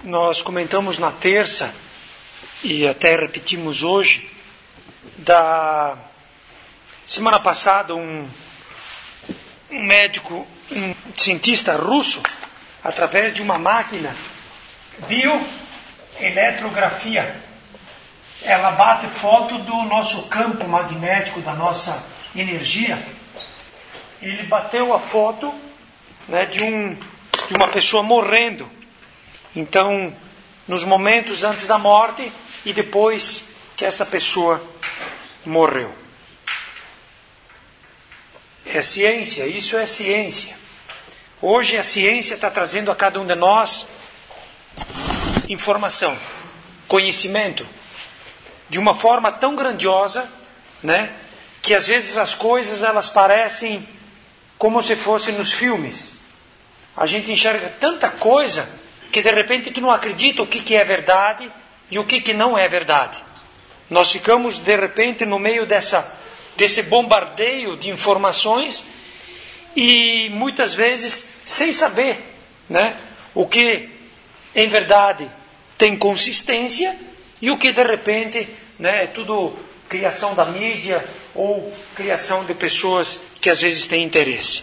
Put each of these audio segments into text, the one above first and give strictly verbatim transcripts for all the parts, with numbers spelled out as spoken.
nós comentamos na terça, e até repetimos hoje, da semana passada, um, um médico, um cientista russo, através de uma máquina, bioeletrografia, ela bate foto do nosso campo magnético, da nossa energia. Ele bateu a foto, né, de, um, de uma pessoa morrendo. Então, nos momentos antes da morte e depois que essa pessoa morreu. É ciência, isso é ciência. Hoje a ciência está trazendo a cada um de nós informação, conhecimento, de uma forma tão grandiosa, né, que às vezes as coisas elas parecem como se fossem nos filmes. A gente enxerga tanta coisa que de repente tu não acredita o que, que é verdade e o que, que não é verdade. Nós ficamos de repente no meio dessa, desse bombardeio de informações e muitas vezes sem saber, né, o que em verdade tem consistência e o que de repente, né, é tudo criação da mídia ou criação de pessoas que às vezes têm interesse.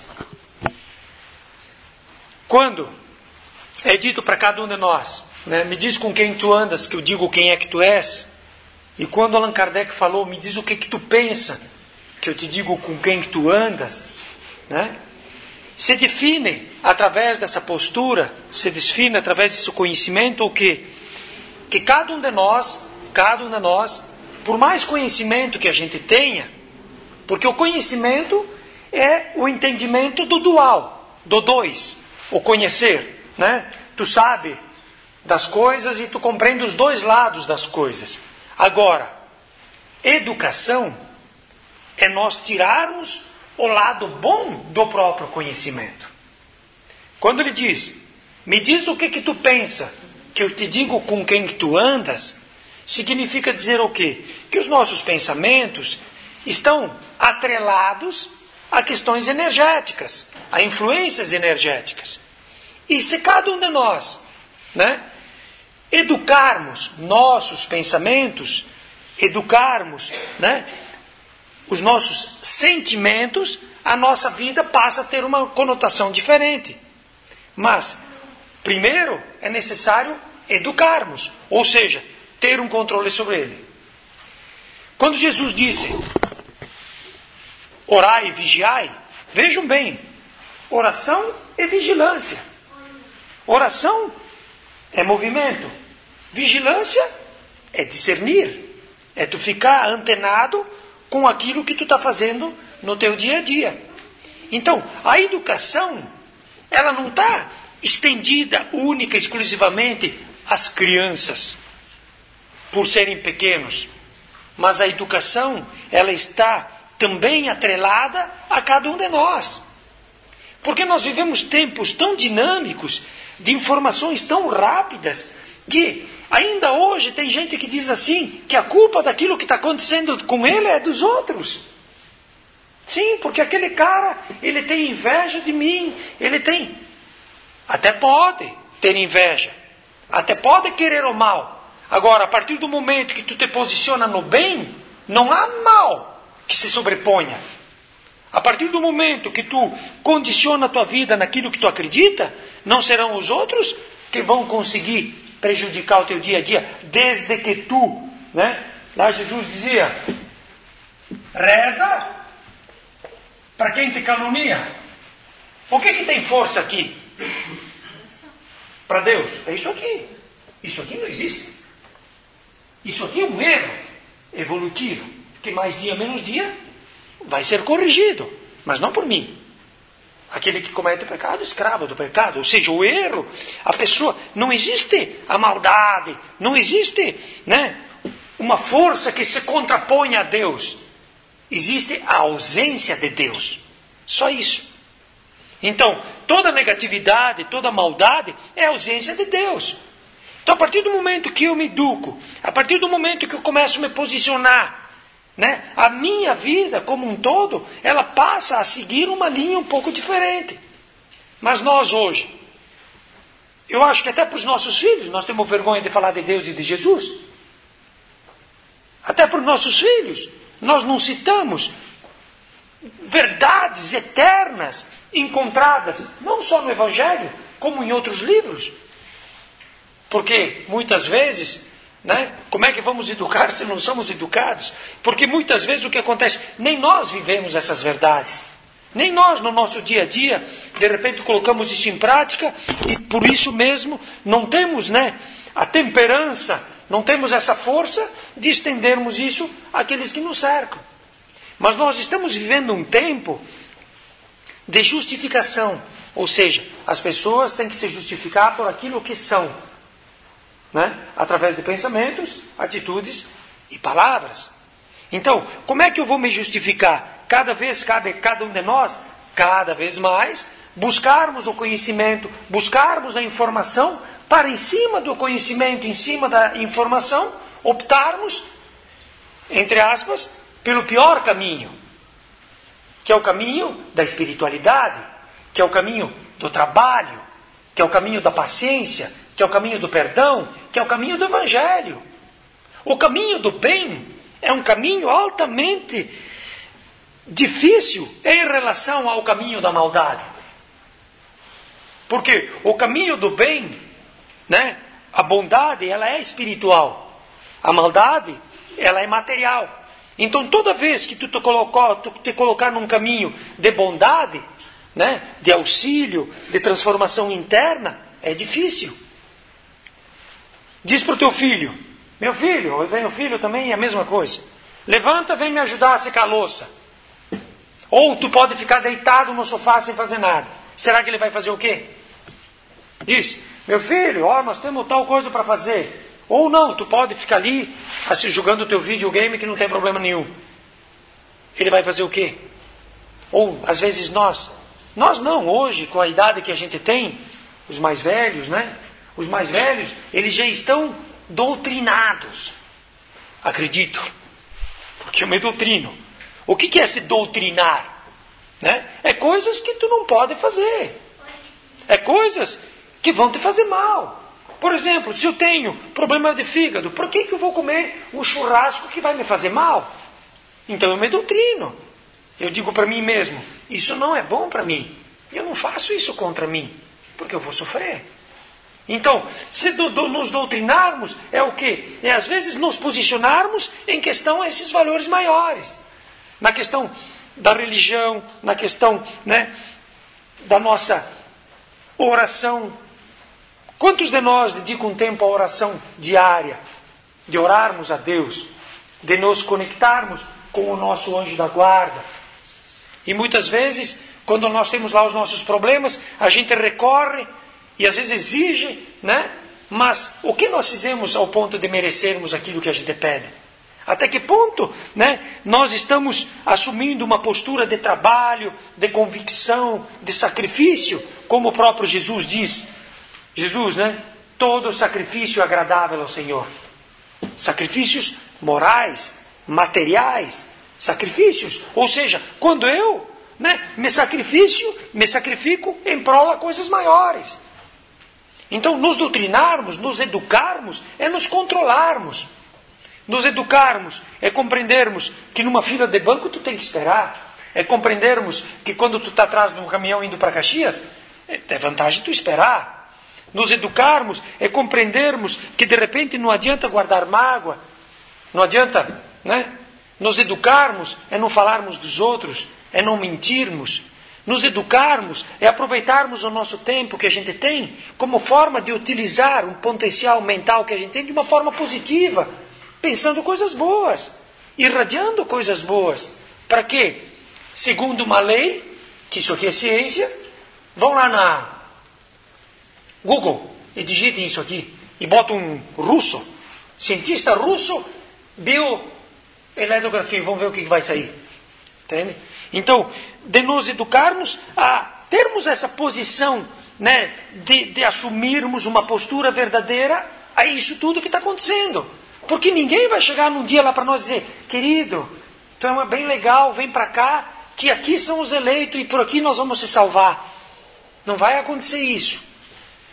Quando é dito para cada um de nós, né, me diz com quem tu andas, que eu digo quem é que tu és. E quando Allan Kardec falou, me diz o que que tu pensa, que eu te digo com quem que tu andas, né? Se define através dessa postura, se define através desse conhecimento o que que cada um de nós, cada um de nós, por mais conhecimento que a gente tenha, porque o conhecimento é o entendimento do dual, do dois, o conhecer, né? Tu sabe das coisas e tu compreende os dois lados das coisas. Agora, educação é nós tirarmos o lado bom do próprio conhecimento. Quando ele diz, me diz o que que tu pensa, que eu te digo com quem que tu andas, significa dizer o quê? Que os nossos pensamentos estão atrelados a questões energéticas, a influências energéticas. E se cada um de nós, né, educarmos nossos pensamentos, educarmos, né, os nossos sentimentos, a nossa vida passa a ter uma conotação diferente. Mas, primeiro, é necessário educarmos, ou seja, ter um controle sobre ele. Quando Jesus disse, orai e vigiai, vejam bem, oração é vigilância. Oração é movimento. Vigilância é discernir, é tu ficar antenado com aquilo que tu está fazendo no teu dia a dia. Então, a educação, ela não está estendida única, exclusivamente às crianças, por serem pequenos. Mas a educação, ela está também atrelada a cada um de nós. Porque nós vivemos tempos tão dinâmicos, de informações tão rápidas, que ainda hoje tem gente que diz assim, que a culpa daquilo que está acontecendo com ele é dos outros. Sim, porque aquele cara, ele tem inveja de mim, ele tem... Até pode ter inveja, até pode querer o mal. Agora, a partir do momento que tu te posiciona no bem, não há mal que se sobreponha. A partir do momento que tu condiciona a tua vida naquilo que tu acredita, não serão os outros que vão conseguir prejudicar o teu dia a dia, desde que tu, né? Lá Jesus dizia, reza para quem te calunia. O que que tem força aqui? Para Deus? É isso aqui. Isso aqui não existe. Isso aqui é um erro evolutivo, que mais dia menos dia vai ser corrigido, mas não por mim. Aquele que comete o pecado, escravo do pecado. Ou seja, o erro, a pessoa... Não existe a maldade, não existe, né, uma força que se contrapõe a Deus. Existe a ausência de Deus. Só isso. Então, toda negatividade, toda maldade é a ausência de Deus. Então, a partir do momento que eu me educo, a partir do momento que eu começo a me posicionar, né, a minha vida como um todo, ela passa a seguir uma linha um pouco diferente. Mas nós hoje, Eu acho que até para os nossos filhos, nós temos vergonha de falar de Deus e de Jesus. Até para os nossos filhos, nós não citamos verdades eternas encontradas, não só no Evangelho, como em outros livros. Porque muitas vezes, né, como é que vamos educar se não somos educados? Porque muitas vezes o que acontece, nem nós vivemos essas verdades. Nem nós, no nosso dia a dia, de repente colocamos isso em prática e por isso mesmo não temos, né, a temperança, não temos essa força de estendermos isso àqueles que nos cercam. Mas nós estamos vivendo um tempo de justificação. Ou seja, as pessoas têm que se justificar por aquilo que são, né? Através de pensamentos, atitudes e palavras. Então, como é que eu vou me justificar? Cada vez cabe cada um de nós, cada vez mais, buscarmos o conhecimento, buscarmos a informação, para em cima do conhecimento, em cima da informação, optarmos, entre aspas, pelo pior caminho, que é o caminho da espiritualidade, que é o caminho do trabalho, que é o caminho da paciência, que é o caminho do perdão, que é o caminho do Evangelho. O caminho do bem é um caminho altamente difícil em relação ao caminho da maldade. Porque o caminho do bem, né, a bondade, ela é espiritual. A maldade, ela é material. Então, toda vez que tu te, colocou, tu te colocar num caminho de bondade, né, de auxílio, de transformação interna, é difícil. Diz para o teu filho, meu filho, eu tenho filho também, é a mesma coisa. Levanta, vem me ajudar a secar a louça. Ou tu pode ficar deitado no sofá sem fazer nada. Será que ele vai fazer o quê? Diz, meu filho, ó, nós temos tal coisa para fazer. Ou não, tu pode ficar ali, assim, jogando o teu videogame que não tem problema nenhum. Ele vai fazer o quê? Ou, às vezes, nós. Nós não, hoje, com a idade que a gente tem, os mais velhos, né? Os mais velhos, eles já estão doutrinados. Acredito. Porque eu me doutrino. O que que é se doutrinar? Né? É coisas que tu não pode fazer. É coisas que vão te fazer mal. Por exemplo, se eu tenho problema de fígado, por que que eu vou comer um churrasco que vai me fazer mal? Então eu me doutrino. Eu digo para mim mesmo, isso não é bom para mim. Eu não faço isso contra mim, porque eu vou sofrer. Então, se do, do, nos doutrinarmos, é o quê? É às vezes nos posicionarmos em questão a esses valores maiores. Na questão da religião, na questão, né, da nossa oração. Quantos de nós dedicam um tempo à oração diária? De orarmos a Deus, de nos conectarmos com o nosso anjo da guarda. E muitas vezes, quando nós temos lá os nossos problemas, a gente recorre e às vezes exige, né? Mas o que nós fizemos ao ponto de merecermos aquilo que a gente pede? Até que ponto, né, nós estamos assumindo uma postura de trabalho, de convicção, de sacrifício, como o próprio Jesus diz. Jesus, né? Todo sacrifício é agradável ao Senhor. Sacrifícios morais, materiais, sacrifícios. Ou seja, quando eu, né, me sacrifício, me sacrifico em prol a coisas maiores. Então, nos doutrinarmos, nos educarmos, é nos controlarmos. Nos educarmos é compreendermos que numa fila de banco tu tem que esperar. É compreendermos que quando tu está atrás de um caminhão indo para Caxias, é vantagem tu esperar. Nos educarmos é compreendermos que de repente não adianta guardar mágoa. Não adianta, né? Nos educarmos é não falarmos dos outros, é não mentirmos. Nos educarmos é aproveitarmos o nosso tempo que a gente tem como forma de utilizar um potencial mental que a gente tem de uma forma positiva, pensando coisas boas, irradiando coisas boas. Para quê? Segundo uma lei, que isso aqui é ciência, vão lá na Google e digitem isso aqui e botam um russo, cientista russo, bioeletrografia, vamos ver o que vai sair. Entende? Então, de nos educarmos a termos essa posição, né, de, de assumirmos uma postura verdadeira a isso tudo que está acontecendo. Porque ninguém vai chegar num dia lá para nós dizer, querido, tu é bem legal, vem para cá, que aqui são os eleitos e por aqui nós vamos se salvar. Não vai acontecer isso.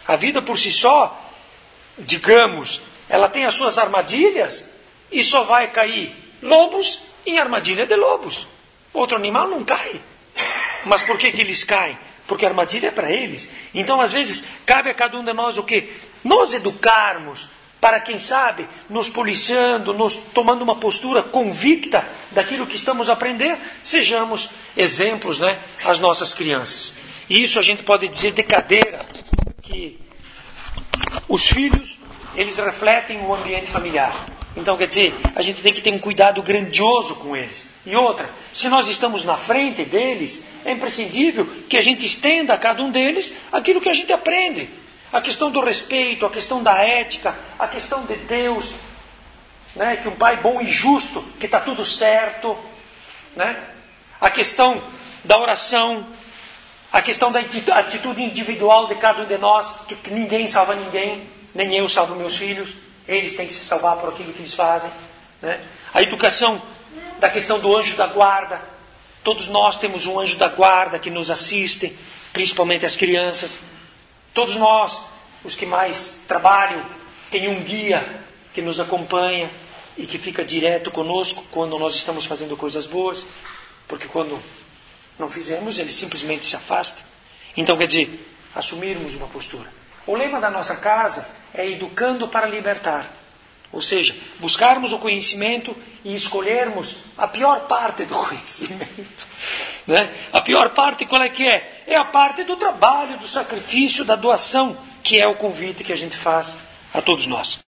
A vida por si só, digamos, ela tem as suas armadilhas e só vai cair lobos em armadilha de lobos. Outro animal não cai. Mas por que que eles caem? Porque a armadilha é para eles. Então, às vezes, cabe a cada um de nós o quê? Nós educarmos para, quem sabe, nos policiando, nos tomando uma postura convicta daquilo que estamos a aprender, sejamos exemplos, né, às nossas crianças. E isso a gente pode dizer de cadeira, que os filhos, eles refletem o ambiente familiar. Então, quer dizer, a gente tem que ter um cuidado grandioso com eles. E outra, se nós estamos na frente deles, é imprescindível que a gente estenda a cada um deles aquilo que a gente aprende. A questão do respeito, a questão da ética, a questão de Deus, né? Que um pai bom e justo, que está tudo certo, né? A questão da oração, a questão da atitude individual de cada um de nós, que, que ninguém salva ninguém, nem eu salvo meus filhos, eles têm que se salvar por aquilo que eles fazem, né? A educação da questão do anjo da guarda. Todos nós temos um anjo da guarda que nos assiste, principalmente as crianças. Todos nós, os que mais trabalham, têm um guia que nos acompanha e que fica direto conosco quando nós estamos fazendo coisas boas, porque quando não fizemos, ele simplesmente se afasta. Então, quer dizer, assumirmos uma postura. O lema da nossa casa é educando para libertar. Ou seja, buscarmos o conhecimento e escolhermos a pior parte do conhecimento. Né? A pior parte qual é que é? É a parte do trabalho, do sacrifício, da doação, que é o convite que a gente faz a todos nós.